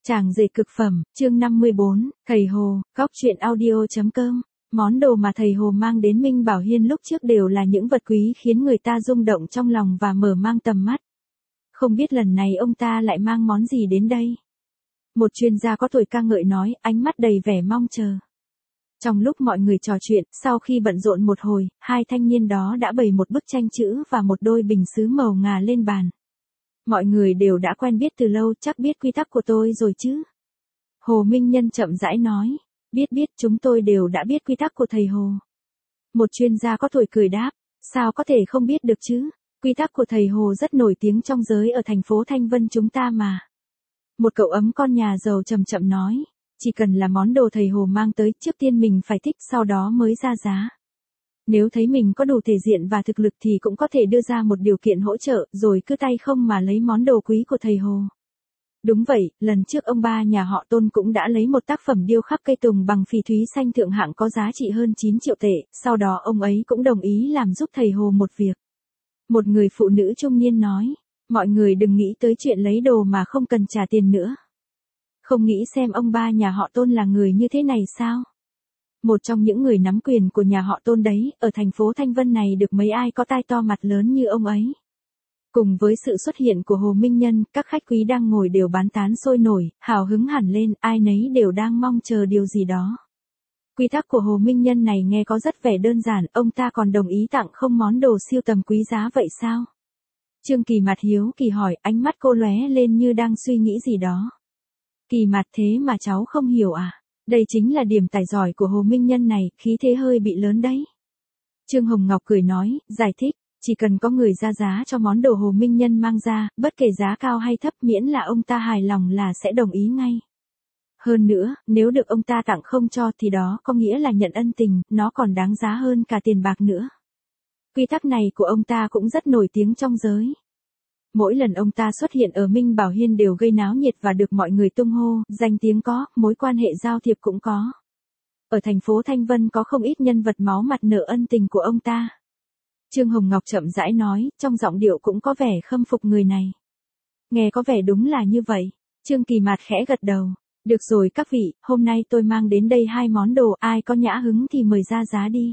Chàng rể cực phẩm, chương 54, thầy Hồ, góc truyện audio.com. Món đồ mà thầy Hồ mang đến Minh Bảo Hiên lúc trước đều là những vật quý khiến người ta rung động trong lòng và mở mang tầm mắt. Không biết lần này ông ta lại mang món gì đến đây? Một chuyên gia có tuổi ca ngợi nói, ánh mắt đầy vẻ mong chờ. Trong lúc mọi người trò chuyện, sau khi bận rộn một hồi, hai thanh niên đó đã bày một bức tranh chữ và một đôi bình sứ màu ngà lên bàn. Mọi người đều đã quen biết từ lâu, chắc biết quy tắc của tôi rồi chứ? Hồ Minh Nhân chậm rãi nói. Biết, chúng tôi đều đã biết quy tắc của thầy Hồ. Một chuyên gia có tuổi cười đáp, sao có thể không biết được chứ? Quy tắc của thầy Hồ rất nổi tiếng trong giới ở thành phố Thanh Vân chúng ta mà. Một cậu ấm con nhà giàu chậm chậm nói, chỉ cần là món đồ thầy Hồ mang tới, trước tiên mình phải thích, sau đó mới ra giá. Nếu thấy mình có đủ thể diện và thực lực thì cũng có thể đưa ra một điều kiện hỗ trợ, rồi cứ tay không mà lấy món đồ quý của thầy Hồ. Đúng vậy, lần trước ông ba nhà họ Tôn cũng đã lấy một tác phẩm điêu khắc cây tùng bằng phỉ thúy xanh thượng hạng có giá trị hơn 9 triệu tệ, sau đó ông ấy cũng đồng ý làm giúp thầy Hồ một việc. Một người phụ nữ trung niên nói, mọi người đừng nghĩ tới chuyện lấy đồ mà không cần trả tiền nữa. Không nghĩ xem ông ba nhà họ Tôn là người như thế này sao? Một trong những người nắm quyền của nhà họ Tôn đấy, ở thành phố Thanh Vân này được mấy ai có tai to mặt lớn như ông ấy. Cùng với sự xuất hiện của Hồ Minh Nhân, các khách quý đang ngồi đều bán tán sôi nổi, hào hứng hẳn lên, ai nấy đều đang mong chờ điều gì đó. Quy tắc của Hồ Minh Nhân này nghe có rất vẻ đơn giản, ông ta còn đồng ý tặng không món đồ siêu tầm quý giá vậy sao? Trương Kỳ Mạt hiếu kỳ hỏi, ánh mắt cô lóe lên như đang suy nghĩ gì đó. Kỳ Mạt, thế mà cháu không hiểu à? Đây chính là điểm tài giỏi của Hồ Minh Nhân này, khí thế hơi bị lớn đấy. Trương Hồng Ngọc cười nói, giải thích, chỉ cần có người ra giá cho món đồ Hồ Minh Nhân mang ra, bất kể giá cao hay thấp miễn là ông ta hài lòng là sẽ đồng ý ngay. Hơn nữa, nếu được ông ta tặng không cho thì đó có nghĩa là nhận ân tình, nó còn đáng giá hơn cả tiền bạc nữa. Quy tắc này của ông ta cũng rất nổi tiếng trong giới. Mỗi lần ông ta xuất hiện ở Minh Bảo Hiên đều gây náo nhiệt và được mọi người tung hô, danh tiếng có, mối quan hệ giao thiệp cũng có. Ở thành phố Thanh Vân có không ít nhân vật máu mặt nợ ân tình của ông ta. Trương Hồng Ngọc chậm rãi nói, trong giọng điệu cũng có vẻ khâm phục người này. Nghe có vẻ đúng là như vậy. Trương Kỳ Mạt khẽ gật đầu. Được rồi các vị, hôm nay tôi mang đến đây hai món đồ, ai có nhã hứng thì mời ra giá đi.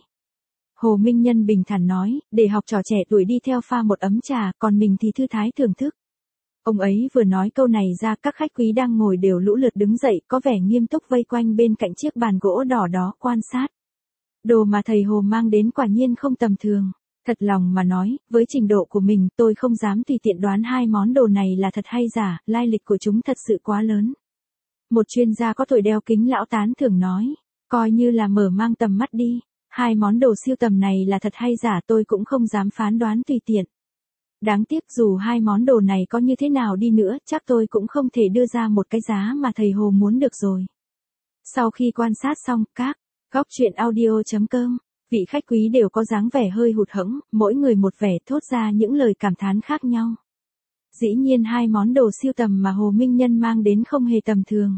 Hồ Minh Nhân bình thản nói, để học trò trẻ tuổi đi theo pha một ấm trà, còn mình thì thư thái thưởng thức. Ông ấy vừa nói câu này ra, các khách quý đang ngồi đều lũ lượt đứng dậy, có vẻ nghiêm túc vây quanh bên cạnh chiếc bàn gỗ đỏ đó quan sát. Đồ mà thầy Hồ mang đến quả nhiên không tầm thường. Thật lòng mà nói, với trình độ của mình, tôi không dám tùy tiện đoán hai món đồ này là thật hay giả, lai lịch của chúng thật sự quá lớn. Một chuyên gia có tuổi đeo kính lão tán thường nói, coi như là mở mang tầm mắt đi, hai món đồ siêu tầm này là thật hay giả tôi cũng không dám phán đoán tùy tiện. Đáng tiếc dù hai món đồ này có như thế nào đi nữa, chắc tôi cũng không thể đưa ra một cái giá mà thầy Hồ muốn được rồi. Sau khi quan sát xong, các góc truyện audio.com, vị khách quý đều có dáng vẻ hơi hụt hẫng, mỗi người một vẻ thốt ra những lời cảm thán khác nhau. Dĩ nhiên hai món đồ siêu tầm mà Hồ Minh Nhân mang đến không hề tầm thường.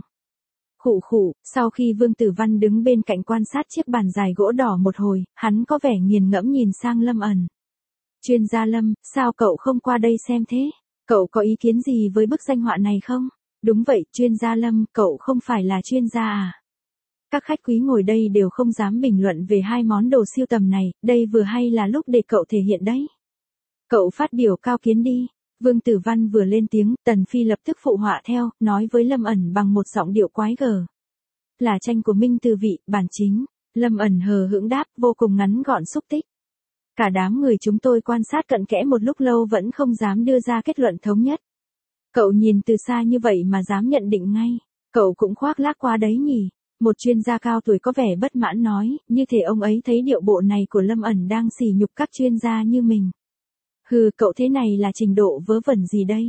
Khụ, sau khi Vương Tử Văn đứng bên cạnh quan sát chiếc bàn dài gỗ đỏ một hồi, hắn có vẻ nghiền ngẫm nhìn sang Lâm ẩn. Chuyên gia Lâm, sao cậu không qua đây xem thế? Cậu có ý kiến gì với bức danh họa này không? Đúng vậy, chuyên gia Lâm, cậu không phải là chuyên gia à? Các khách quý ngồi đây đều không dám bình luận về hai món đồ siêu tầm này, đây vừa hay là lúc để cậu thể hiện đấy. Cậu phát biểu cao kiến đi. Vương Tử Văn vừa lên tiếng, Tần Phi lập tức phụ họa theo, nói với Lâm ẩn bằng một giọng điệu quái gở. Là tranh của Minh Từ Vị, bản chính. Lâm ẩn hờ hững đáp, vô cùng ngắn gọn xúc tích. Cả đám người chúng tôi quan sát cận kẽ một lúc lâu vẫn không dám đưa ra kết luận thống nhất. Cậu nhìn từ xa như vậy mà dám nhận định ngay. Cậu cũng khoác lác quá đấy nhỉ. Một chuyên gia cao tuổi có vẻ bất mãn nói, như thể ông ấy thấy điệu bộ này của Lâm ẩn đang sỉ nhục các chuyên gia như mình. Hừ, cậu thế này là trình độ vớ vẩn gì đây?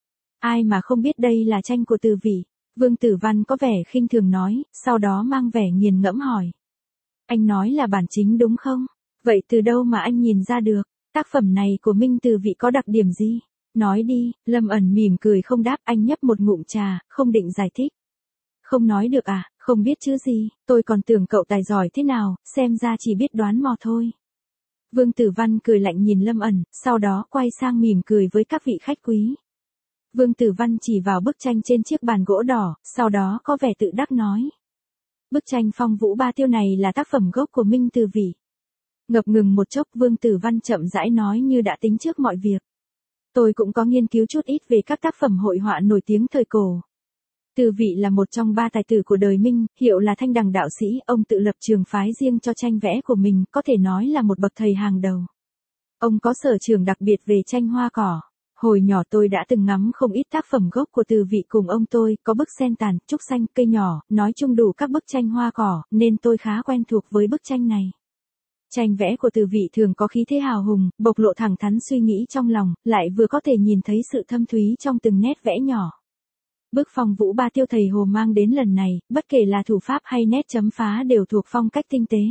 Ai mà không biết đây là tranh của Từ Vị? Vương Tử Văn có vẻ khinh thường nói, sau đó mang vẻ nghiền ngẫm hỏi. Anh nói là bản chính đúng không? Vậy từ đâu mà anh nhìn ra được? Tác phẩm này của Minh Từ Vị có đặc điểm gì? Nói đi, Lâm ẩn mỉm cười không đáp, anh nhấp một ngụm trà, không định giải thích. Không nói được à, không biết chứ gì, tôi còn tưởng cậu tài giỏi thế nào, xem ra chỉ biết đoán mò thôi. Vương Tử Văn cười lạnh nhìn Lâm ẩn, sau đó quay sang mỉm cười với các vị khách quý. Vương Tử Văn chỉ vào bức tranh trên chiếc bàn gỗ đỏ, sau đó có vẻ tự đắc nói. Bức tranh Phong Vũ Ba Tiêu này là tác phẩm gốc của Minh Từ Vĩ. Ngập ngừng một chốc, Vương Tử Văn chậm rãi nói như đã tính trước mọi việc. Tôi cũng có nghiên cứu chút ít về các tác phẩm hội họa nổi tiếng thời cổ. Từ Vĩ là một trong ba tài tử của đời Minh, hiệu là Thanh Đằng đạo sĩ, ông tự lập trường phái riêng cho tranh vẽ của mình, có thể nói là một bậc thầy hàng đầu. Ông có sở trường đặc biệt về tranh hoa cỏ. Hồi nhỏ tôi đã từng ngắm không ít tác phẩm gốc của Từ Vĩ cùng ông tôi, có bức sen tàn, trúc xanh, cây nhỏ, nói chung đủ các bức tranh hoa cỏ, nên tôi khá quen thuộc với bức tranh này. Tranh vẽ của Từ Vĩ thường có khí thế hào hùng, bộc lộ thẳng thắn suy nghĩ trong lòng, lại vừa có thể nhìn thấy sự thâm thúy trong từng nét vẽ nhỏ. Bức Phong Vũ Ba Tiêu thầy Hồ mang đến lần này, bất kể là thủ pháp hay nét chấm phá đều thuộc phong cách tinh tế.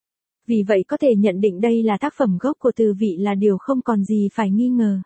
Vì vậy có thể nhận định đây là tác phẩm gốc của Từ Vĩ là điều không còn gì phải nghi ngờ.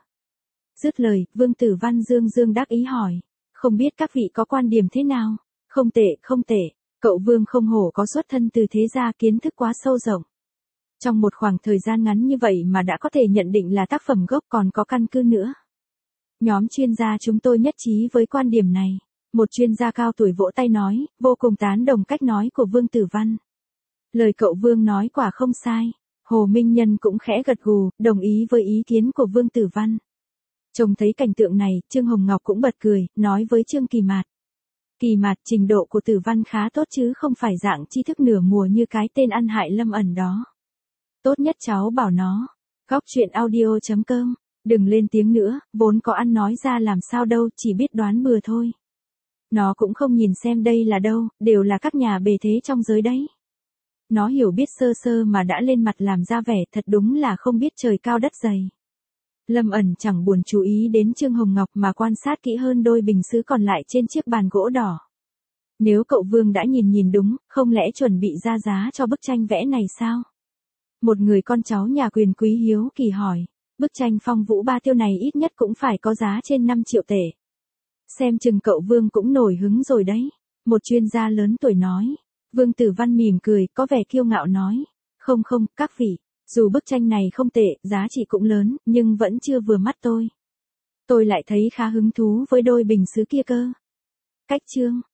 Dứt lời, Vương Tử Văn dương dương đắc ý hỏi. Không biết các vị có quan điểm thế nào? Không tệ, không tệ. Cậu Vương không hổ có xuất thân từ thế gia, kiến thức quá sâu rộng. Trong một khoảng thời gian ngắn như vậy mà đã có thể nhận định là tác phẩm gốc, còn có căn cứ nữa. Nhóm chuyên gia chúng tôi nhất trí với quan điểm này. Một chuyên gia cao tuổi vỗ tay nói, vô cùng tán đồng cách nói của Vương Tử Văn. Lời cậu Vương nói quả không sai. Hồ Minh Nhân cũng khẽ gật gù, đồng ý với ý kiến của Vương Tử Văn. Trông thấy cảnh tượng này, Trương Hồng Ngọc cũng bật cười, nói với Trương Kỳ Mạt. Kỳ Mạt, trình độ của Tử Văn khá tốt chứ không phải dạng tri thức nửa mùa như cái tên ăn hại Lâm Ẩn đó. Tốt nhất cháu bảo nó. Góc truyện audio.com. Đừng lên tiếng nữa, vốn có ăn nói ra làm sao đâu, chỉ biết đoán bừa thôi. Nó cũng không nhìn xem đây là đâu, đều là các nhà bề thế trong giới đấy. Nó hiểu biết sơ sơ mà đã lên mặt làm ra vẻ, thật đúng là không biết trời cao đất dày. Lâm Ẩn chẳng buồn chú ý đến Trương Hồng Ngọc mà quan sát kỹ hơn đôi bình sứ còn lại trên chiếc bàn gỗ đỏ. Nếu cậu Vương đã nhìn đúng, không lẽ chuẩn bị ra giá cho bức tranh vẽ này sao? Một người con cháu nhà quyền quý hiếu kỳ hỏi. Bức tranh Phong Vũ Ba Tiêu này ít nhất cũng phải có giá trên 5 triệu tệ. Xem chừng cậu Vương cũng nổi hứng rồi đấy. Một chuyên gia lớn tuổi nói. Vương Tử Văn mỉm cười, có vẻ kiêu ngạo nói. Không, các vị. Dù bức tranh này không tệ, giá trị cũng lớn, nhưng vẫn chưa vừa mắt tôi. Tôi lại thấy khá hứng thú với đôi bình sứ kia cơ. Cách chương